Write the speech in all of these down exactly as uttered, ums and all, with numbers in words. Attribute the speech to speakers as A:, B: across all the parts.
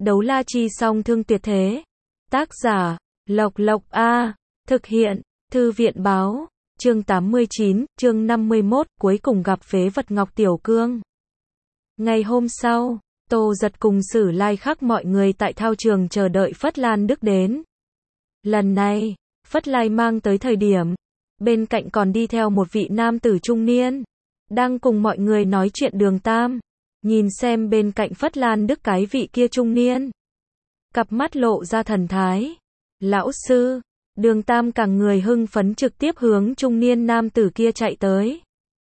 A: Đấu la chi song thương tuyệt thế. Tác giả, Lộc Lộc A. Thực hiện, Thư viện báo. Chương tám mươi chín, chương năm mươi mốt, cuối cùng gặp phế vật Ngọc Tiểu Cương. Ngày hôm sau, Tô Giật cùng Sử Lai Khắc mọi người tại thao trường chờ đợi Phất Lan Đức đến. Lần này, Phất Lai mang tới thời điểm, bên cạnh còn đi theo một vị nam tử trung niên, đang cùng mọi người nói chuyện Đường Tam. Nhìn xem bên cạnh Phất Lan Đức cái vị kia trung niên, cặp mắt lộ ra thần thái. Lão sư, Đường Tam càng người hưng phấn trực tiếp hướng trung niên nam tử kia chạy tới.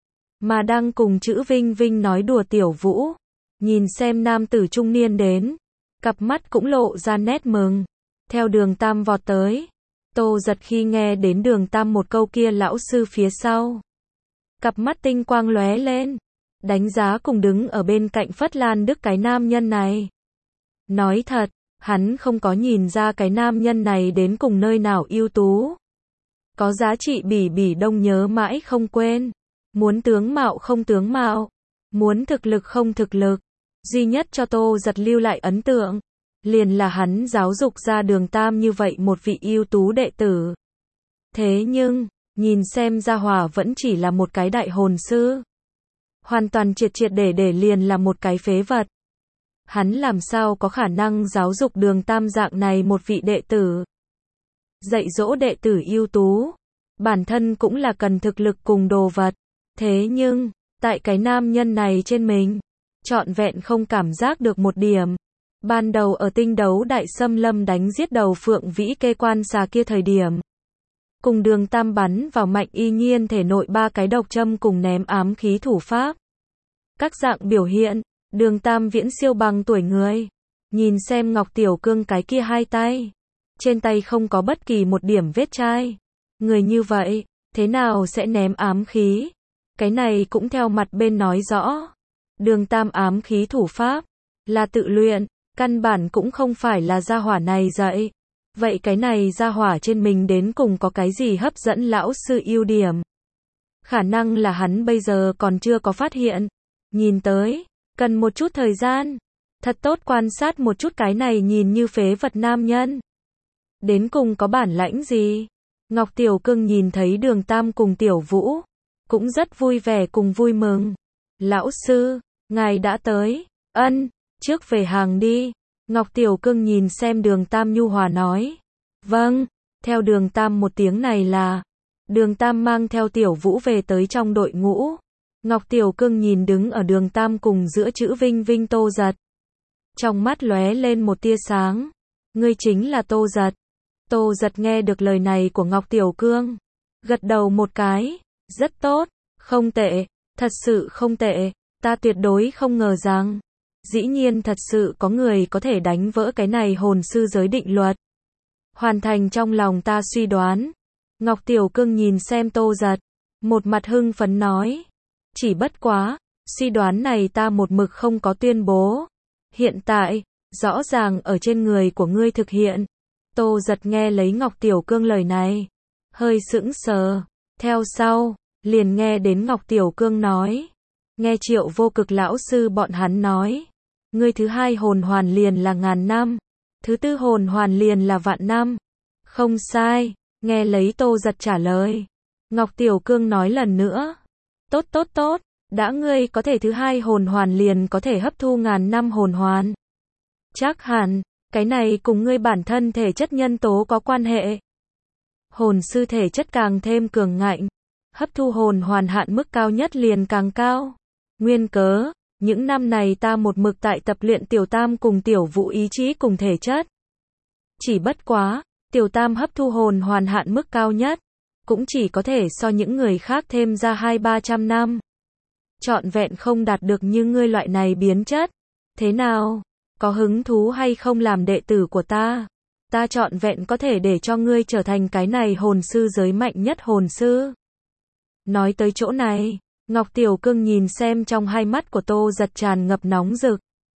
A: Mà đang cùng chữ Vinh Vinh nói đùa Tiểu Vũ, nhìn xem nam tử trung niên đến, cặp mắt cũng lộ ra nét mừng. Theo Đường Tam vọt tới, Tô Giật khi nghe đến Đường Tam một câu kia lão sư phía sau, cặp mắt tinh quang lóe lên, đánh giá cùng đứng ở bên cạnh Phất Lan Đức cái nam nhân này. Nói thật, hắn không có nhìn ra cái nam nhân này đến cùng nơi nào ưu tú, có giá trị bỉ bỉ đông nhớ mãi không quên. Muốn tướng mạo không tướng mạo, muốn thực lực không thực lực, duy nhất cho Tô Giật lưu lại ấn tượng, liền là hắn giáo dục ra Đường Tam như vậy một vị ưu tú đệ tử. Thế nhưng, nhìn xem gia hỏa vẫn chỉ là một cái đại hồn sư, hoàn toàn triệt triệt để để liền là một cái phế vật. Hắn làm sao có khả năng giáo dục Đường Tam dạng này một vị đệ tử? Dạy dỗ đệ tử ưu tú, bản thân cũng là cần thực lực cùng đồ vật. Thế nhưng, tại cái nam nhân này trên mình, trọn vẹn không cảm giác được một điểm. Ban đầu ở tinh đấu đại xâm lâm đánh giết đầu Phượng Vĩ Kê quan xà kia thời điểm, cùng Đường Tam bắn vào Mạnh Y Nhiên thể nội ba cái độc châm cùng ném ám khí thủ pháp. Các dạng biểu hiện, Đường Tam viễn siêu bằng tuổi người. Nhìn xem Ngọc Tiểu Cương cái kia hai tay, trên tay không có bất kỳ một điểm vết chai. Người như vậy, thế nào sẽ ném ám khí? Cái này cũng theo mặt bên nói rõ. Đường Tam ám khí thủ pháp là tự luyện, căn bản cũng không phải là gia hỏa này dạy. Vậy cái này gia hỏa trên mình đến cùng có cái gì hấp dẫn lão sư ưu điểm? Khả năng là hắn bây giờ còn chưa có phát hiện. Nhìn tới, cần một chút thời gian, thật tốt quan sát một chút cái này nhìn như phế vật nam nhân. Đến cùng có bản lãnh gì? Ngọc Tiểu Cương nhìn thấy Đường Tam cùng Tiểu Vũ, cũng rất vui vẻ cùng vui mừng. Lão sư, ngài đã tới. Ân, trước về hàng đi. Ngọc Tiểu Cương nhìn xem Đường Tam nhu hòa nói. Vâng, theo Đường Tam một tiếng này là. Đường Tam mang theo Tiểu Vũ về tới trong đội ngũ. Ngọc Tiểu Cương nhìn đứng ở Đường Tam cùng giữa chữ Vinh Vinh Tô Giật. Trong mắt lóe lên một tia sáng. Ngươi chính là Tô Giật. Tô Giật nghe được lời này của Ngọc Tiểu Cương, gật đầu một cái. Rất tốt, không tệ, thật sự không tệ, ta tuyệt đối không ngờ rằng, dĩ nhiên thật sự có người có thể đánh vỡ cái này hồn sư giới định luật. Hoàn thành trong lòng ta suy đoán. Ngọc Tiểu Cương nhìn xem Tô Giật, một mặt hưng phấn nói. Chỉ bất quá, suy đoán này ta một mực không có tuyên bố. Hiện tại, rõ ràng ở trên người của ngươi thực hiện. Tô Giật nghe lấy Ngọc Tiểu Cương lời này, hơi sững sờ. Theo sau, liền nghe đến Ngọc Tiểu Cương nói. Nghe Triệu Vô Cực lão sư bọn hắn nói. Ngươi thứ hai hồn hoàn liền là ngàn năm. Thứ tư hồn hoàn liền là vạn năm. Không sai, nghe lấy Tô Giật trả lời. Ngọc Tiểu Cương nói lần nữa. Tốt tốt tốt, đã ngươi có thể thứ hai hồn hoàn liền có thể hấp thu ngàn năm hồn hoàn. Chắc hẳn, cái này cùng ngươi bản thân thể chất nhân tố có quan hệ. Hồn sư thể chất càng thêm cường ngạnh, hấp thu hồn hoàn hạn mức cao nhất liền càng cao. Nguyên cớ, những năm này ta một mực tại tập luyện Tiểu Tam cùng Tiểu Vũ ý chí cùng thể chất. Chỉ bất quá, Tiểu Tam hấp thu hồn hoàn hạn mức cao nhất, cũng chỉ có thể so những người khác thêm ra hai ba trăm năm. Trọn vẹn không đạt được như ngươi loại này biến chất. Thế nào? Có hứng thú hay không làm đệ tử của ta? Ta trọn vẹn có thể để cho ngươi trở thành cái này hồn sư giới mạnh nhất hồn sư. Nói tới chỗ này, Ngọc Tiểu Cương nhìn xem trong hai mắt của Tô Giật tràn ngập nóng rực.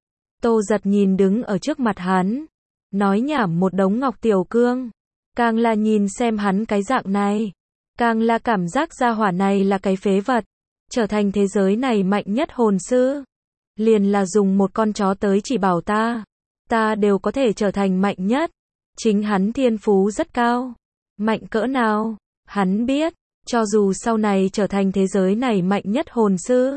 A: Tô Giật nhìn đứng ở trước mặt hắn, nói nhảm một đống Ngọc Tiểu Cương. Càng là nhìn xem hắn cái dạng này, càng là cảm giác gia hỏa này là cái phế vật, trở thành thế giới này mạnh nhất hồn sư. Liền là dùng một con chó tới chỉ bảo ta. ta đều có thể trở thành mạnh nhất. Chính hắn thiên phú rất cao. Mạnh cỡ nào? Hắn biết, cho dù sau này trở thành thế giới này mạnh nhất hồn sư.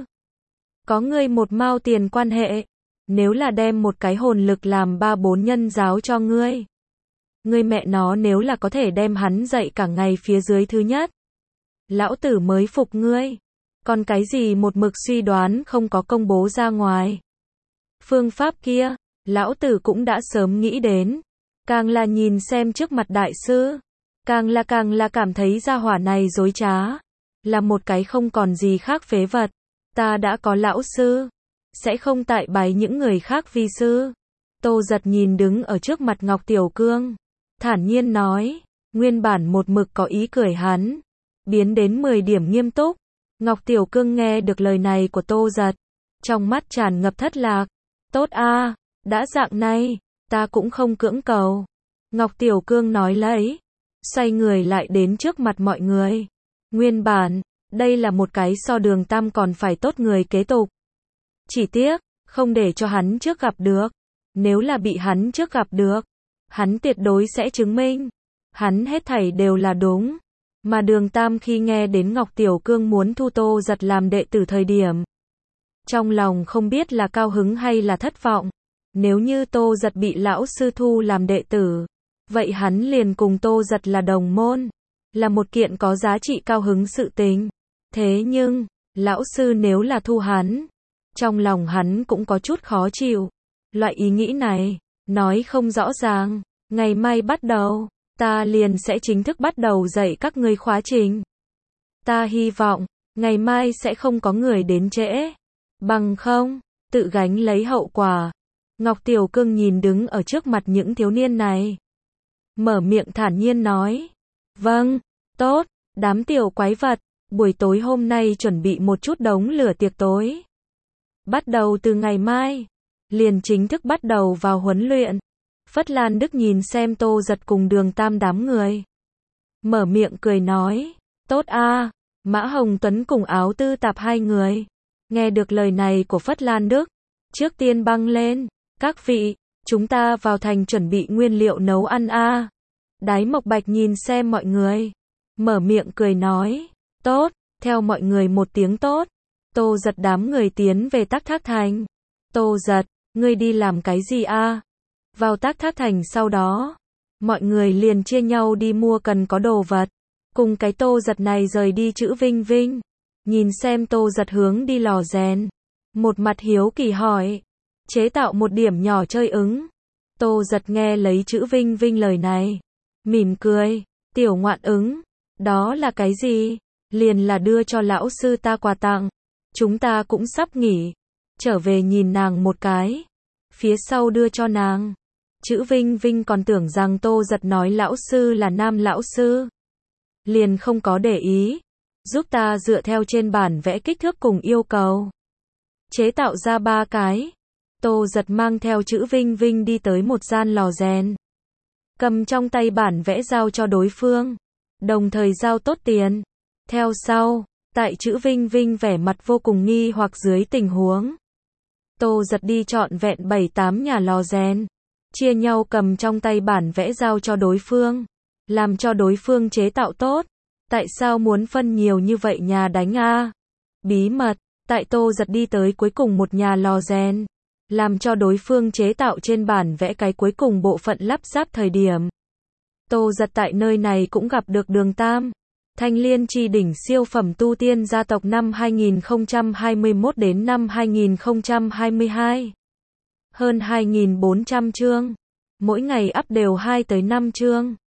A: Có ngươi một mao tiền quan hệ. Nếu là đem một cái hồn lực làm ba bốn nhân giáo cho ngươi. Ngươi mẹ nó nếu là có thể đem hắn dạy cả ngày phía dưới thứ nhất. Lão tử mới phục ngươi. Còn cái gì một mực suy đoán không có công bố ra ngoài. Phương pháp kia, lão tử cũng đã sớm nghĩ đến. Càng là nhìn xem trước mặt đại sư. Càng là càng là cảm thấy gia hỏa này dối trá. Là một cái không còn gì khác phế vật. Ta đã có lão sư. Sẽ không tại bái những người khác vi sư. Tô Giật nhìn đứng ở trước mặt Ngọc Tiểu Cương. Thản nhiên nói. Nguyên bản một mực có ý cười hắn. Biến đến mười điểm nghiêm túc. Ngọc Tiểu Cương nghe được lời này của Tô Giật. Trong mắt tràn ngập thất lạc. Tốt a, đã dạng này. Ta cũng không cưỡng cầu. Ngọc Tiểu Cương nói lấy. Xoay người lại đến trước mặt mọi người. Nguyên bản, đây là một cái so Đường Tam còn phải tốt người kế tục. Chỉ tiếc, không để cho hắn trước gặp được. Nếu là bị hắn trước gặp được, hắn tuyệt đối sẽ chứng minh. Hắn hết thảy đều là đúng. Mà Đường Tam khi nghe đến Ngọc Tiểu Cương muốn thu Tô Giật làm đệ tử thời điểm. Trong lòng không biết là cao hứng hay là thất vọng. Nếu như Tô Giật bị lão sư thu làm đệ tử. Vậy hắn liền cùng Tô Giật là đồng môn. Là một kiện có giá trị cao hứng sự tình. Thế nhưng, lão sư nếu là thu hắn. Trong lòng hắn cũng có chút khó chịu. Loại ý nghĩ này, nói không rõ ràng. Ngày mai bắt đầu, ta liền sẽ chính thức bắt đầu dạy các ngươi khóa trình. Ta hy vọng, ngày mai sẽ không có người đến trễ. Bằng không, tự gánh lấy hậu quả. Ngọc Tiểu Cương nhìn đứng ở trước mặt những thiếu niên này. Mở miệng thản nhiên nói. Vâng, tốt, đám tiểu quái vật, buổi tối hôm nay chuẩn bị một chút đống lửa tiệc tối. Bắt đầu từ ngày mai, liền chính thức bắt đầu vào huấn luyện. Phất Lan Đức nhìn xem Tô Giật cùng Đường Tam đám người. Mở miệng cười nói. Tốt a, Mã Hồng Tuấn cùng Áo Tư Tạp hai người. Nghe được lời này của Phất Lan Đức. Trước tiên băng lên. Các vị, chúng ta vào thành chuẩn bị nguyên liệu nấu ăn a. Đái Mộc Bạch nhìn xem mọi người. Mở miệng cười nói. Tốt, theo mọi người một tiếng tốt. Tô Giật đám người tiến về Tắc Thác Thành. Tô Giật, ngươi đi làm cái gì a? Vào Tắc Thác Thành sau đó, mọi người liền chia nhau đi mua cần có đồ vật. Cùng cái Tô Giật này rời đi Chữ Vinh Vinh. Nhìn xem Tô Giật hướng đi lò rèn. Một mặt hiếu kỳ hỏi. Chế tạo một điểm nhỏ chơi ứng. Tô Giật nghe lấy Chữ Vinh Vinh lời này. Mỉm cười. Tiểu ngoạn ứng. Đó là cái gì? Liền là đưa cho lão sư ta quà tặng. Chúng ta cũng sắp nghỉ. Trở về nhìn nàng một cái. Phía sau đưa cho nàng. Chữ Vinh Vinh còn tưởng rằng Tô Giật nói lão sư là nam lão sư. Liền không có để ý. Giúp ta dựa theo trên bản vẽ kích thước cùng yêu cầu. Chế tạo ra ba cái. Tô Giật mang theo Chữ Vinh Vinh đi tới một gian lò rèn. Cầm trong tay bản vẽ giao cho đối phương. Đồng thời giao tốt tiền. Theo sau, tại Chữ Vinh Vinh vẻ mặt vô cùng nghi hoặc dưới tình huống. Tô Giật đi trọn vẹn bảy tám nhà lò rèn. Chia nhau cầm trong tay bản vẽ giao cho đối phương. Làm cho đối phương chế tạo tốt. Tại sao muốn phân nhiều như vậy nhà đánh a? Bí mật, tại Tô Giật đi tới cuối cùng một nhà lò rèn. Làm cho đối phương chế tạo trên bản vẽ cái cuối cùng bộ phận lắp ráp thời điểm. Tô Giật tại nơi này cũng gặp được Đường Tam. Thanh Liên chi đỉnh siêu phẩm tu tiên gia tộc năm hai nghìn không trăm hai mươi mốt đến năm hai nghìn không trăm hai mươi hai. Hơn hai nghìn bốn trăm chương. Mỗi ngày up đều hai tới năm chương.